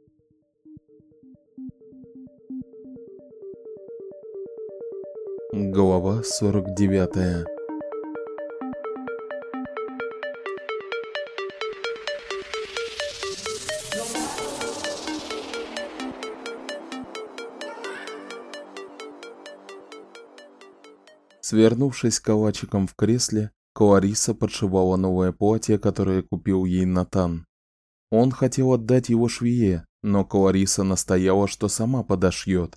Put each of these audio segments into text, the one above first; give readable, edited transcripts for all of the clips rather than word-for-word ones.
Глава 49. Свернувшись калачиком в кресле, Клариса подшивала новое платье, которое купил ей Натан. Он хотел отдать его швее, но Клариса настояла, что сама подошьёт.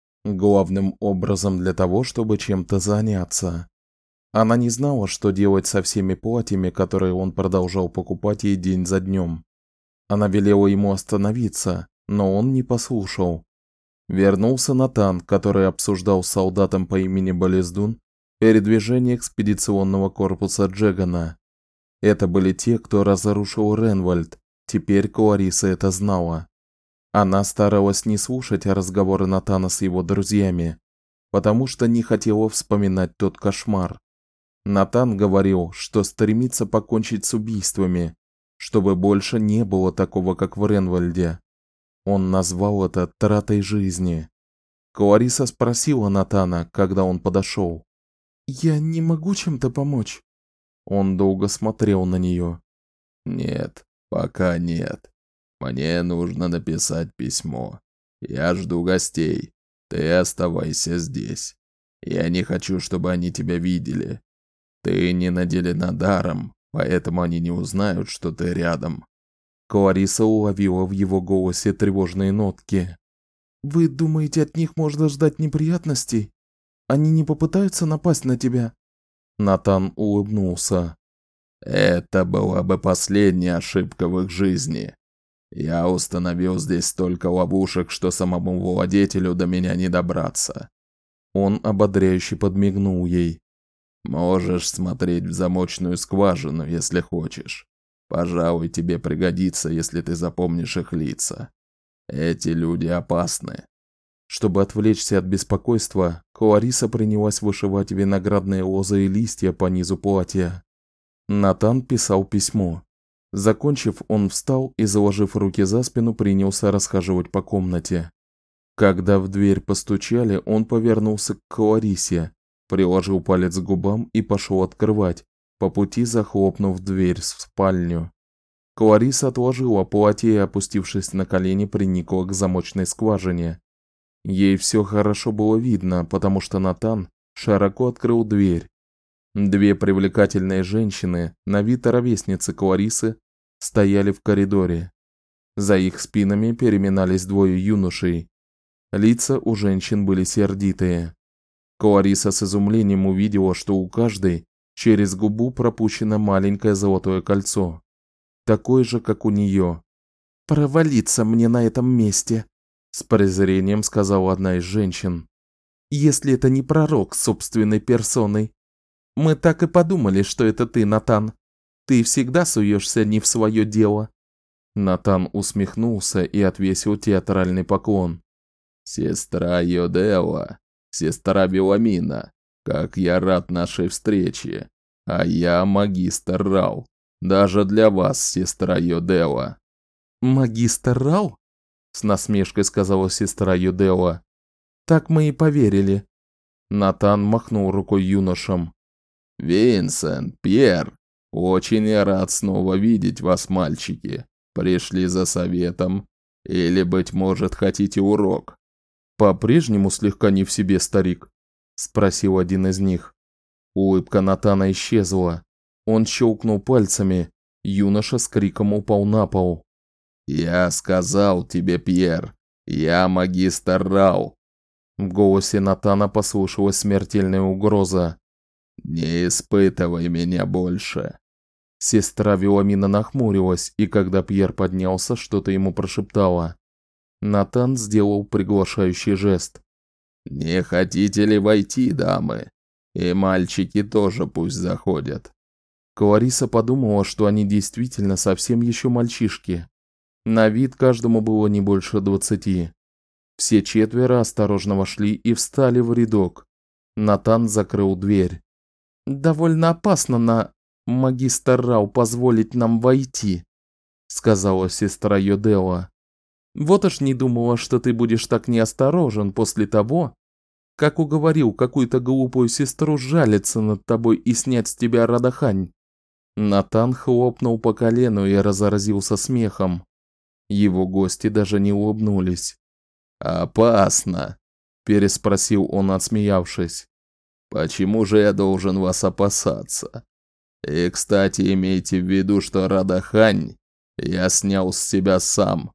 Главным образом для того, чтобы чем-то заняться. Она не знала, что делать со всеми платьями, которые он продолжал покупать ей день за днём. Она велела ему остановиться, но он не послушал. Вернулся Натан, который обсуждал с солдатом по имени Болездун передвижение экспедиционного корпуса Джегана. Это были те, кто разрушил Ренвальд. Теперь Клариса это знала. Она старалась не слушать разговоры Натана с его друзьями, потому что не хотела вспоминать тот кошмар. Натан говорил, что стремится покончить с убийствами, чтобы больше не было такого, как в Ренвальде. Он назвал это тратой жизни. Клариса спросила Натана, когда он подошёл: "Я не могу чем-то помочь?" Он долго смотрел на неё. "Нет, пока нет. Мне нужно написать письмо. Я жду гостей. Ты оставайся здесь. Я не хочу, чтобы они тебя видели. Ты не наделена даром, поэтому они не узнают, что ты рядом". Клариса уловила в его голосе тревожные нотки. "Вы думаете, от них можно ждать неприятностей? Они не попытаются напасть на тебя?" Натан улыбнулся. "Это была бы последняя ошибка в их жизни. Я установил здесь столько ловушек, что самому владетелю до меня не добраться". Он ободряюще подмигнул ей. "Можешь смотреть в замочную скважину, если хочешь. Пожалуй, тебе пригодится, если ты запомнишь их лица. Эти люди опасны". Чтобы отвлечься от беспокойства, Клариса принялась вышивать виноградные лозы и листья по низу платья. Натан писал письмо. Закончив, он встал и, заложив руки за спину, принялся расхаживать по комнате. Когда в дверь постучали, он повернулся к Кларисе, приложил палец к губам и пошёл открывать, по пути захлопнув дверь в спальню. Клариса отложила платье и, опустившись на колени, приникла к замочной скважине. Ей всё хорошо было видно, потому что Натан широко открыл дверь. Две привлекательные женщины, на вид ровесницы Кларисы, стояли в коридоре. За их спинами переминались двое юношей. Лица у женщин были сердитые. Клариса с изумлением увидела, что у каждой через губу пропущено маленькое золотое кольцо, такое же, как у неё. "Провалиться мне на этом месте", с презрением сказала одна из женщин. "Если это не пророк собственной персоной. Мы так и подумали, что это ты, Натан. Ты всегда суёшься не в своё дело". Натан усмехнулся и отвесил театральный поклон. "Сестра Йодева, сестра Виламина, как я рад нашей встрече. А я магистр Рау. Даже для вас, сестра Йодева". "Магистр Рау?" с насмешкой сказала сестра Йодева. "Так мы и поверили". Натан махнул рукой юношам. "Винсент, Пьер, очень я рад снова видеть вас, мальчики. Пришли за советом или, быть может, хотите урок?" "По-прежнему слегка не в себе, старик?" спросил один из них. Улыбка Натана исчезла. Он щелкнул пальцами. Юноша с криком упал на пол. "Я сказал тебе, Пьер, я магистр Рау". В голосе Натана послышалась смертельная угроза. "Не испытывай меня больше". Сестра Виламина нахмурилась, и когда Пьер поднялся, что-то ему прошептала. Натан сделал приглашающий жест. "Не хотите ли войти, дамы? И мальчики тоже пусть заходят". Клариса подумала, что они действительно совсем ещё мальчишки. На вид каждому было не больше 20. Все четверо осторожно вошли и встали в рядок. Натан закрыл дверь. "Довольно опасно магистр Рау позволить нам войти", сказала сестра Йодева. Вот уж не думала, что ты будешь так неосторожен после того, как уговорил какую-то глупую сестру жалиться над тобой и снять с тебя Радахань». Натан хлопнул по колену и разразился смехом. Его гости даже не улыбнулись. «Опасно», – переспросил он, отсмеявшись. «Почему же я должен вас опасаться? И, кстати, имейте в виду, что Радахань я снял с себя сам.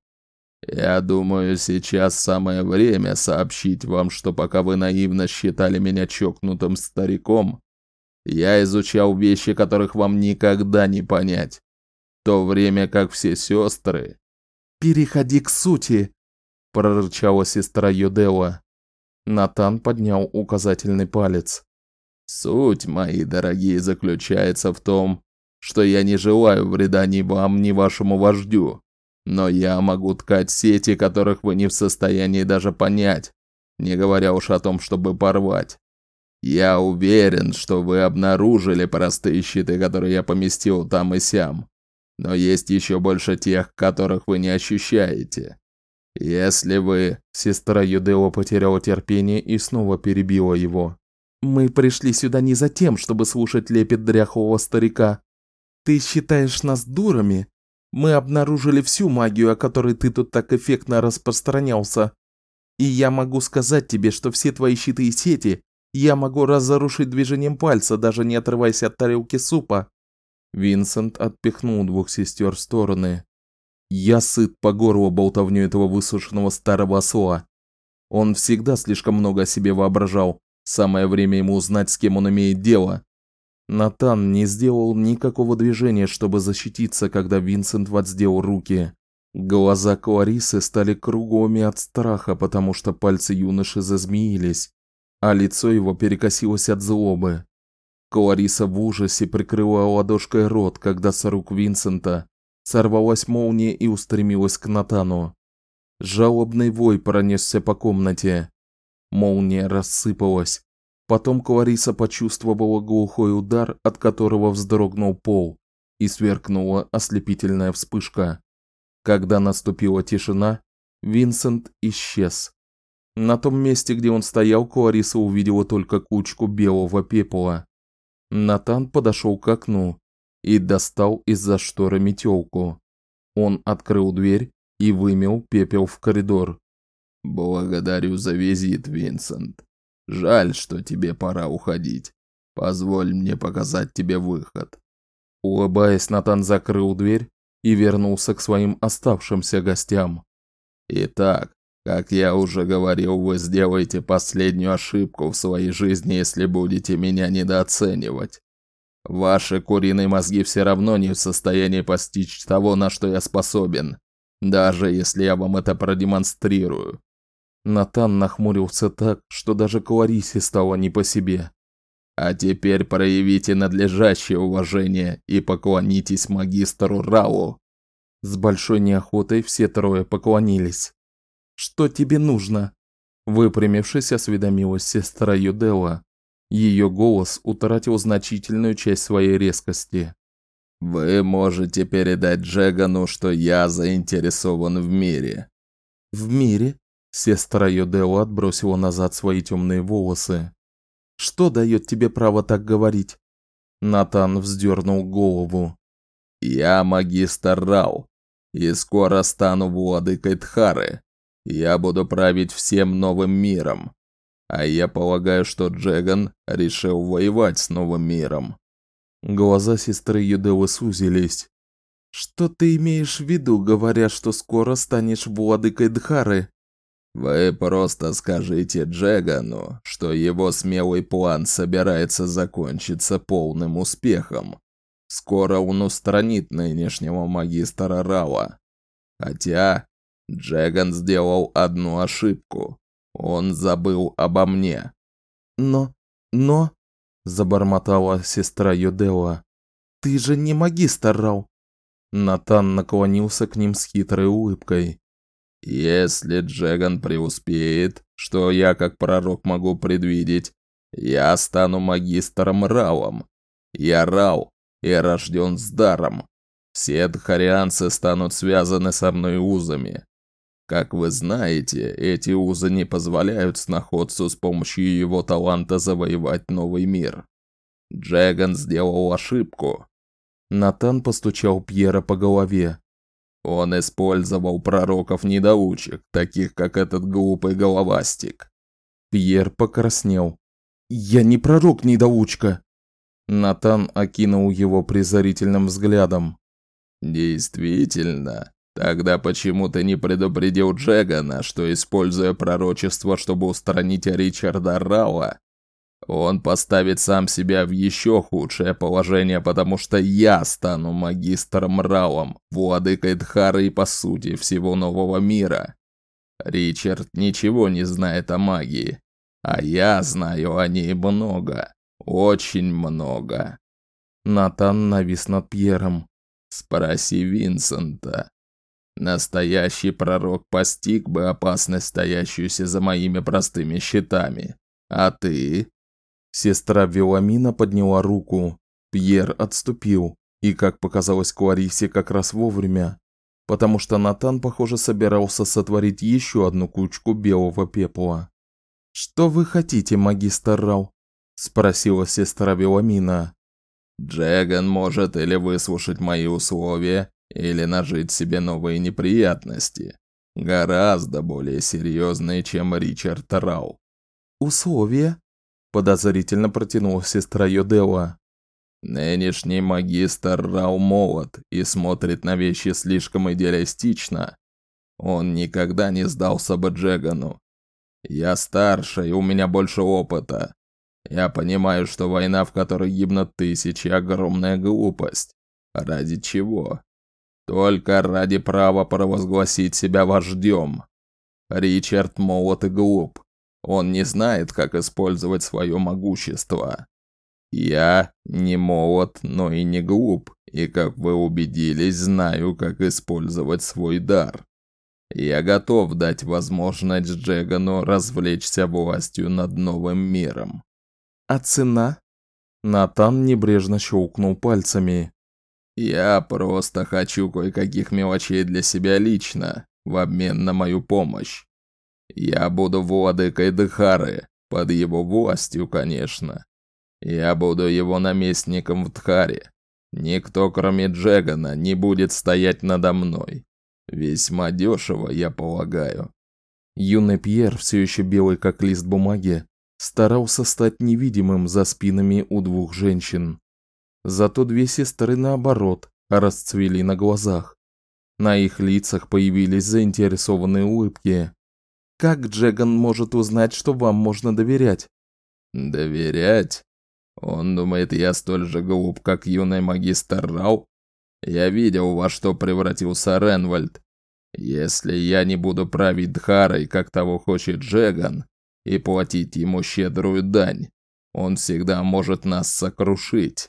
Я думаю, сейчас самое время сообщить вам, что пока вы наивно считали меня чокнутым стариком, я изучал вещи, которых вам никогда не понять. В то время как все сестры...» «Переходи к сути!» – прорычала сестра Йодела. Натан поднял указательный палец. «Суть, мои дорогие, заключается в том, что я не желаю вреда ни вам, ни вашему вождю. Но я могу ткать сети, которых вы не в состоянии даже понять, не говоря уж о том, чтобы порвать. Я уверен, что вы обнаружили простые щиты, которые я поместил там и сям. Но есть еще больше тех, которых вы не ощущаете. Если вы...» Сестра Йодела потеряла терпение и снова перебила его. «Мы пришли сюда не за тем, чтобы слушать лепет дряхлого старика. Ты считаешь нас дурами? Мы обнаружили всю магию, о которой ты тут так эффектно распространялся. И я могу сказать тебе, что все твои щиты и сети я могу разрушить движением пальца, даже не отрываясь от тарелки супа». Винсент отпихнул двух сестер в стороны. «Я сыт по горло болтовню этого высушенного старого осла. Он всегда слишком много о себе воображал. Самое время ему узнать, с кем он имеет дело». Натан не сделал никакого движения, чтобы защититься, когда Винсент воздел руки. Глаза Кларисы стали круглыми от страха, потому что пальцы юноши зазмеились, а лицо его перекосилось от злобы. Клариса в ужасе прикрыла ладошкой рот, когда с рук Винсента сорвалась молния и устремилась к Натану. Жалобный вой пронесся по комнате. Молния рассыпалась. Потом Клариса почувствовала глухой удар, от которого вздрогнул пол, и сверкнула ослепительная вспышка. Когда наступила тишина, Винсент исчез. На том месте, где он стоял, Клариса увидела только кучку белого пепла. Натан подошел к окну и достал из-за шторы метелку. Он открыл дверь и вымел пепел в коридор. «Благодарю за визит, Винсент. Жаль, что тебе пора уходить. Позволь мне показать тебе выход». Улыбаясь, Натан закрыл дверь и вернулся к своим оставшимся гостям. «Итак, как я уже говорил, вы сделаете последнюю ошибку в своей жизни, если будете меня недооценивать. Ваши куриные мозги все равно не в состоянии постичь того, на что я способен, даже если я вам это продемонстрирую». Натан нахмурился так, что даже Кларисе стало не по себе. «А теперь проявите надлежащее уважение и поклонитесь магистру Рау». С большой неохотой все трое поклонились. «Что тебе нужно?» Выпрямившись, осведомилась сестра Йодела. Ее голос утратил значительную часть своей резкости. «Вы можете передать Джегану, что я заинтересован в мире». «В мире?» Сестра Йодела отбросила назад свои темные волосы. «Что дает тебе право так говорить?» Натан вздернул голову. «Я магистр Рау, и скоро стану владыкой Тхары. Я буду править всем новым миром. А я полагаю, что Джеган решил воевать с новым миром». Глаза сестры Йоделы сузились. «Что ты имеешь в виду, говоря, что скоро станешь владыкой Дхары?» «Вы просто скажите Джегану, что его смелый план собирается закончиться полным успехом. Скоро он устранит нынешнего магистра Рауа. Хотя Джеган сделал одну ошибку. Он забыл обо мне». Но... забормотала сестра Йодела. «Ты же не магистр Рау!» Натан наклонился к ним с хитрой улыбкой. «Если Джеган преуспеет, что я как пророк могу предвидеть, я стану магистром Рауом. Я Рау и рожден с даром. Все дхарианцы станут связаны со мной узами. Как вы знаете, эти узы не позволяют сноходцу с помощью его таланта завоевать новый мир. Джеган сделал ошибку. Натан постучал Пьера по голове. Он использовал пророков-недоучек, таких как этот глупый головастик. Пьер покраснел. «Я не пророк-недоучка!» Натан окинул его презрительным взглядом. «Действительно? Тогда почему ты не предупредил Джегана, что, используя пророчество, чтобы устранить Ричарда Рауа, он поставит сам себя в еще худшее положение, потому что я стану магистром Рауом, владыкой Дхары и, по сути, всего нового мира? Ричард ничего не знает о магии, а я знаю о ней много, очень много». Натан навис над Пьером. «Спроси Винсента. Настоящий пророк постиг бы опасность, стоящуюся за моими простыми щитами. А ты?» Сестра Веламина подняла руку. Пьер отступил, и, как показалось Кларисе, как раз вовремя, потому что Натан, похоже, собирался сотворить еще одну кучку белого пепла. «Что вы хотите, магистр Рау?» – спросила сестра Веламина. «Джеган может или выслушать мои условия, или нажить себе новые неприятности, гораздо более серьезные, чем Ричард Рау». «Условия?» – подозрительно протянула сестра Йодела. «Нынешний магистр Рау молод и смотрит на вещи слишком идеалистично. Он никогда не сдался бы Джегану. Я старше, и у меня больше опыта. Я понимаю, что война, в которой гибнут тысячи, огромная глупость. Ради чего? Только ради права провозгласить себя вождем. Ричард молод и глуп. Он не знает, как использовать свое могущество. Я не молод, но и не глуп, и, как вы убедились, знаю, как использовать свой дар. Я готов дать возможность Джегану развлечься властью над новым миром». «А цена?» Натан небрежно щелкнул пальцами. «Я просто хочу кое-каких мелочей для себя лично, в обмен на мою помощь. Я буду владыкой Дхары, под его властью, конечно. Я буду его наместником в Дхаре. Никто, кроме Джегана, не будет стоять надо мной. Весьма дешево, я полагаю». Юный Пьер, все еще белый как лист бумаги, старался стать невидимым за спинами у двух женщин. Зато две сестры, наоборот, расцвели на глазах. На их лицах появились заинтересованные улыбки. «Как Джеган может узнать, что вам можно доверять?» «Доверять? Он думает, я столь же глуп, как юный магистр Рау? Я видел, во что превратился Ренвальд. Если я не буду править Дхарой, как того хочет Джеган, и платить ему щедрую дань, он всегда может нас сокрушить.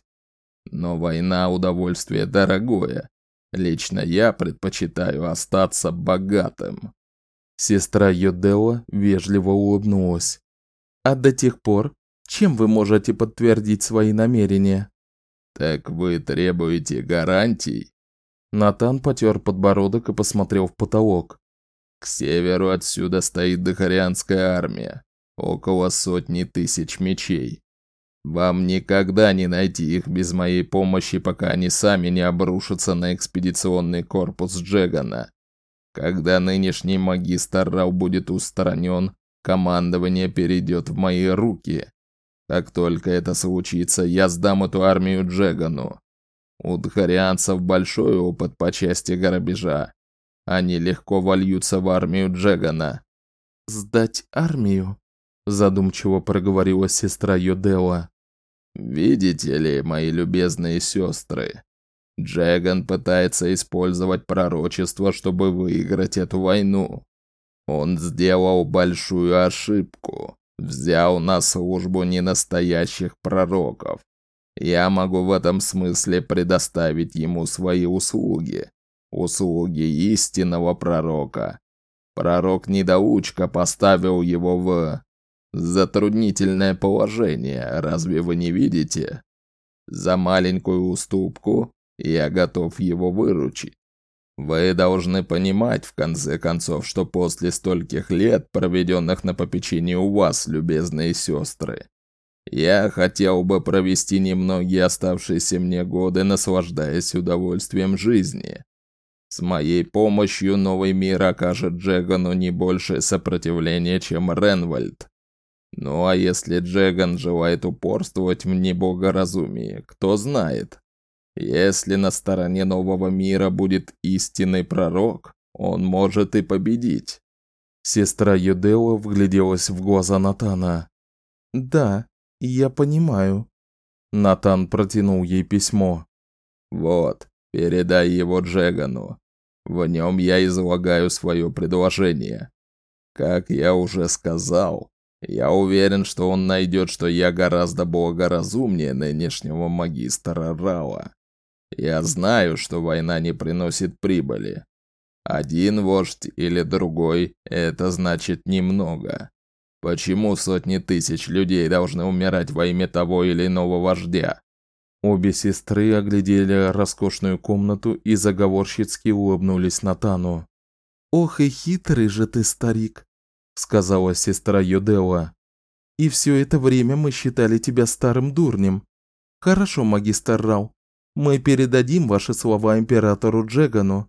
Но война – удовольствие дорогое. Лично я предпочитаю остаться богатым». Сестра Йодела вежливо улыбнулась. «А до тех пор, чем вы можете подтвердить свои намерения?» «Так вы требуете гарантий?» Натан потер подбородок и посмотрел в потолок. «К северу отсюда стоит Дхарианская армия. Около 100 000 мечей. Вам никогда не найти их без моей помощи, пока они сами не обрушатся на экспедиционный корпус Джегана. Когда нынешний магистр Рау будет устранен, командование перейдет в мои руки. Как только это случится, я сдам эту армию Джегану. У дхарианцев большой опыт по части грабежа. Они легко вольются в армию Джегана». «Сдать армию?» – задумчиво проговорила сестра Йодела. «Видите ли, мои любезные сестры, Джеган пытается использовать пророчество, чтобы выиграть эту войну. Он сделал большую ошибку, взял на службу ненастоящих пророков. Я могу в этом смысле предоставить ему свои услуги. Услуги истинного пророка. Пророк-недоучка поставил его в затруднительное положение, разве вы не видите? За маленькую уступку я готов его выручить. Вы должны понимать, в конце концов, что после стольких лет, проведенных на попечении у вас, любезные сестры, я хотел бы провести немногие оставшиеся мне годы, наслаждаясь удовольствием жизни. С моей помощью новый мир окажет Джегану не большее сопротивление, чем Ренвальд. Ну а если Джеган желает упорствовать в неблагоразумии, кто знает? Если на стороне нового мира будет истинный пророк, он может и победить. Сестра Юдео вгляделась в глаза Натана. «Да, я понимаю». Натан протянул ей письмо. «Вот, передай его Джегану. В нем я излагаю свое предложение. Как я уже сказал, я уверен, что он найдет, что я гораздо благоразумнее нынешнего магистра Рала. Я знаю, что война не приносит прибыли. Один вождь или другой – это значит немного. Почему сотни тысяч людей должны умирать во имя того или иного вождя?» Обе сестры оглядели роскошную комнату и заговорщицки улыбнулись Натану. «Ох и хитрый же ты, старик», — сказала сестра Юдео. «И все это время мы считали тебя старым дурнем. Хорошо, магистр Рал, мы передадим ваши слова императору Джегану.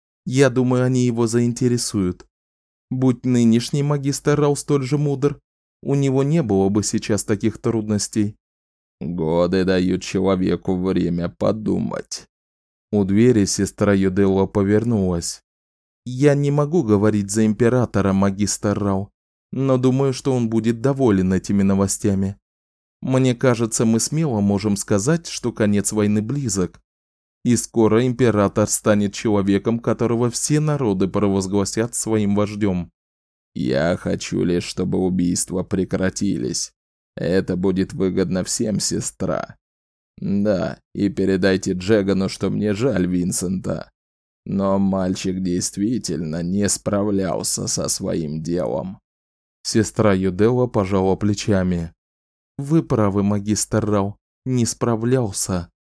Я думаю, они его заинтересуют. Будь нынешний магистр Рал столь же мудр, у него не было бы сейчас таких трудностей». «Годы дают человеку время подумать». У двери сестра Юдео повернулась. «Я не могу говорить за императора, магистр Рал, но думаю, что он будет доволен этими новостями. Мне кажется, мы смело можем сказать, что конец войны близок, и скоро император станет человеком, которого все народы провозгласят своим вождем». «Я хочу лишь, чтобы убийства прекратились. Это будет выгодно всем, сестра. Да, и передайте Джегану, что мне жаль Винсента. Но мальчик действительно не справлялся со своим делом». Сестра Юдео пожала плечами. «Вы правы, магистр Рал, не справлялся.